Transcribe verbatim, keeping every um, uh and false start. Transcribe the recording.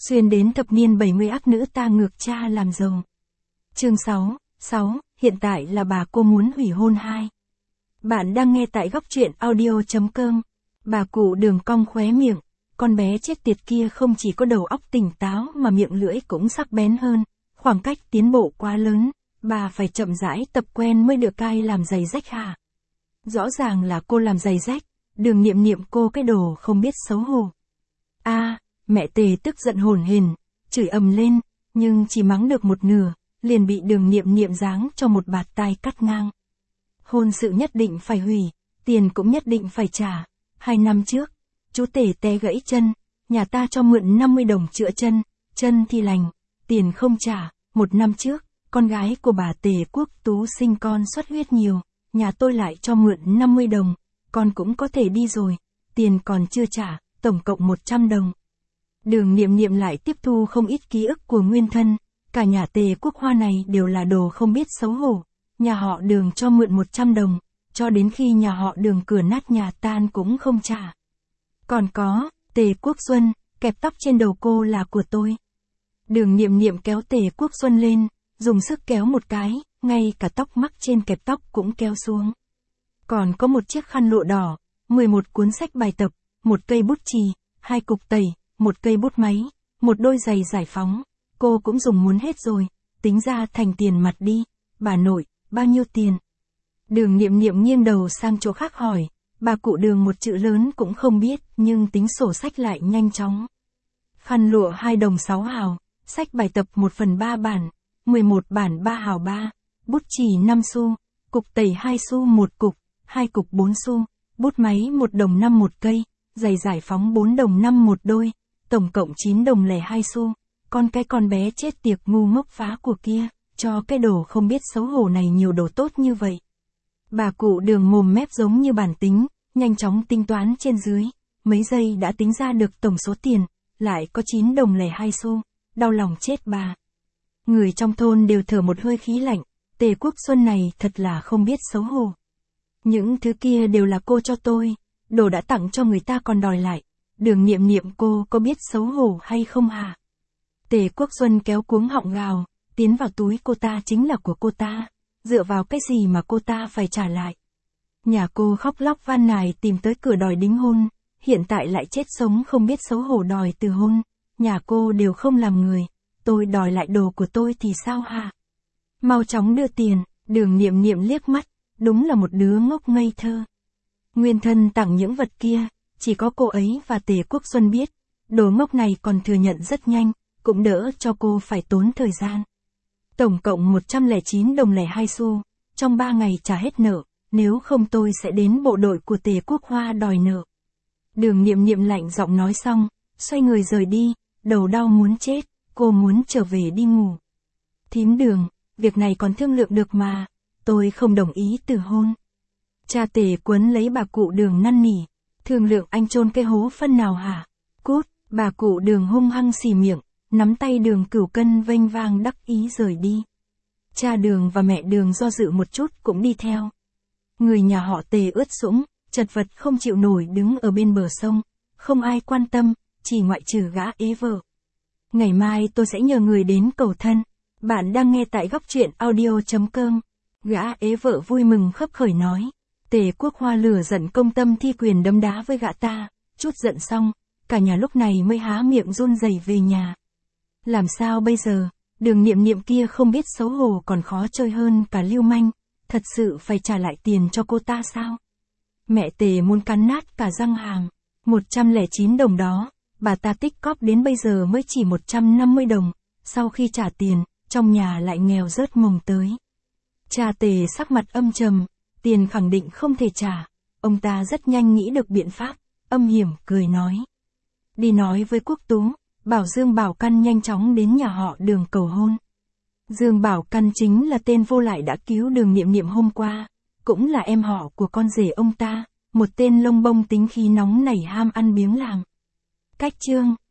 Xuyên đến thập niên bảy mươi ác nữ ta ngược cha làm giàu. Chương sáu, sáu, hiện tại là bà cô muốn hủy hôn hai. Bạn đang nghe tại góc truyện audio.com. Bà cụ Đường cong khóe miệng, con bé chết tiệt kia không chỉ có đầu óc tỉnh táo mà miệng lưỡi cũng sắc bén hơn, khoảng cách tiến bộ quá lớn, bà phải chậm rãi tập quen mới được cai làm giày rách hả? Rõ ràng là cô làm giày rách, Đường Niệm Niệm cô cái đồ không biết xấu hổ. A, à, mẹ Tề tức giận hổn hển, chửi ầm lên, nhưng chỉ mắng được một nửa, liền bị Đường Niệm Niệm giáng cho một bạt tai cắt ngang. Hôn sự nhất định phải hủy, tiền cũng nhất định phải trả. Hai năm trước, chú Tề té gãy chân, nhà ta cho mượn năm mươi đồng chữa chân, chân thì lành, tiền không trả. Một năm trước, con gái của bà Tề Quốc Tú sinh con xuất huyết nhiều, nhà tôi lại cho mượn năm mươi đồng, con cũng có thể đi rồi, tiền còn chưa trả, tổng cộng một trăm đồng. Đường Niệm Niệm lại tiếp thu không ít ký ức của nguyên thân, cả nhà Tề Quốc Hoa này đều là đồ không biết xấu hổ, nhà họ Đường cho mượn một trăm đồng, cho đến khi nhà họ Đường cửa nát nhà tan cũng không trả. Còn có, Tề Quốc Xuân, kẹp tóc trên đầu cô là của tôi. Đường Niệm Niệm kéo Tề Quốc Xuân lên, dùng sức kéo một cái, ngay cả tóc mắc trên kẹp tóc cũng kéo xuống. Còn có một chiếc khăn lụa đỏ, mười một cuốn sách bài tập, một cây bút chì, hai cục tẩy, một cây bút máy, một đôi giày giải phóng, cô cũng dùng muốn hết rồi, tính ra thành tiền mặt đi, bà nội, bao nhiêu tiền? Đường Niệm Niệm nghiêng đầu sang chỗ khác hỏi, bà cụ Đường một chữ lớn cũng không biết, nhưng tính sổ sách lại nhanh chóng. Khăn lụa hai đồng sáu hào, sách bài tập một phần ba bản, mười một bản ba hào ba, bút chì năm xu, cục tẩy hai xu một cục, hai cục bốn xu, bút máy một đồng năm một cây, giày giải phóng bốn đồng năm một đôi, tổng cộng chín đồng lẻ hai xu. Con cái con bé chết tiệt ngu ngốc phá của kia, cho cái đồ không biết xấu hổ này nhiều đồ tốt như vậy. Bà cụ Đường mồm mép giống như bản tính, nhanh chóng tính toán trên dưới, mấy giây đã tính ra được tổng số tiền, lại có chín đồng lẻ hai xu, đau lòng chết bà. Người trong thôn đều thở một hơi khí lạnh, Tề Quốc Xuân này thật là không biết xấu hổ. Những thứ kia đều là cô cho tôi, đồ đã tặng cho người ta còn đòi lại, Đường Niệm Niệm cô có biết xấu hổ hay không hả? Tề Quốc Xuân kéo cuống họng gào, tiến vào túi cô ta chính là của cô ta, dựa vào cái gì mà cô ta phải trả lại. Nhà cô khóc lóc van nài tìm tới cửa đòi đính hôn, hiện tại lại chết sống không biết xấu hổ đòi từ hôn, nhà cô đều không làm người, tôi đòi lại đồ của tôi thì sao hả? Mau chóng đưa tiền, Đường Niệm Niệm liếc mắt, đúng là một đứa ngốc ngây thơ. Nguyên thân tặng những vật kia, chỉ có cô ấy và Tề Quốc Xuân biết, đồ ngốc này còn thừa nhận rất nhanh, cũng đỡ cho cô phải tốn thời gian. Tổng cộng một trăm lẻ chín đồng lẻ hai xu, trong ba ngày trả hết nợ, nếu không tôi sẽ đến bộ đội của Tề Quốc Hoa đòi nợ. Đường Niệm Niệm lạnh giọng nói xong, xoay người rời đi, đầu đau muốn chết, cô muốn trở về đi ngủ. Thím Đường, việc này còn thương lượng được mà, tôi không đồng ý từ hôn. Cha Tề quấn lấy bà cụ Đường năn nỉ, thương lượng anh chôn cái hố phân nào hả? Cút, bà cụ Đường hung hăng xì miệng, nắm tay Đường Cửu Cân vênh vang đắc ý rời đi. Cha Đường và mẹ Đường do dự một chút cũng đi theo. Người nhà họ Tề ướt sũng, chật vật không chịu nổi đứng ở bên bờ sông, không ai quan tâm, chỉ ngoại trừ gã ế vợ. Ngày mai tôi sẽ nhờ người đến cầu thân. Bạn đang nghe tại góc truyện audio.com. Gã ế vợ vui mừng khấp khởi nói. Tề Quốc Hoa lửa giận công tâm thi quyền đấm đá với gã ta, chút giận xong, cả nhà lúc này mới há miệng run rẩy về nhà. Làm sao bây giờ, Đường Niệm Niệm kia không biết xấu hổ còn khó chơi hơn cả lưu manh, thật sự phải trả lại tiền cho cô ta sao? Mẹ Tề muốn cắn nát cả răng hàm, một trăm lẻ chín đồng đó, bà ta tích cóp đến bây giờ mới chỉ một trăm năm mươi đồng, sau khi trả tiền, trong nhà lại nghèo rớt mồng tới. Cha Tề sắc mặt âm trầm, tiền khẳng định không thể trả, ông ta rất nhanh nghĩ được biện pháp, âm hiểm cười nói. Đi nói với Quốc Tú, bảo Dương Bảo Căn nhanh chóng đến nhà họ Đường cầu hôn. Dương Bảo Căn chính là tên vô lại đã cứu Đường Niệm Niệm hôm qua, cũng là em họ của con rể ông ta, một tên lông bông tính khí nóng nảy ham ăn biếng làm. Cách chương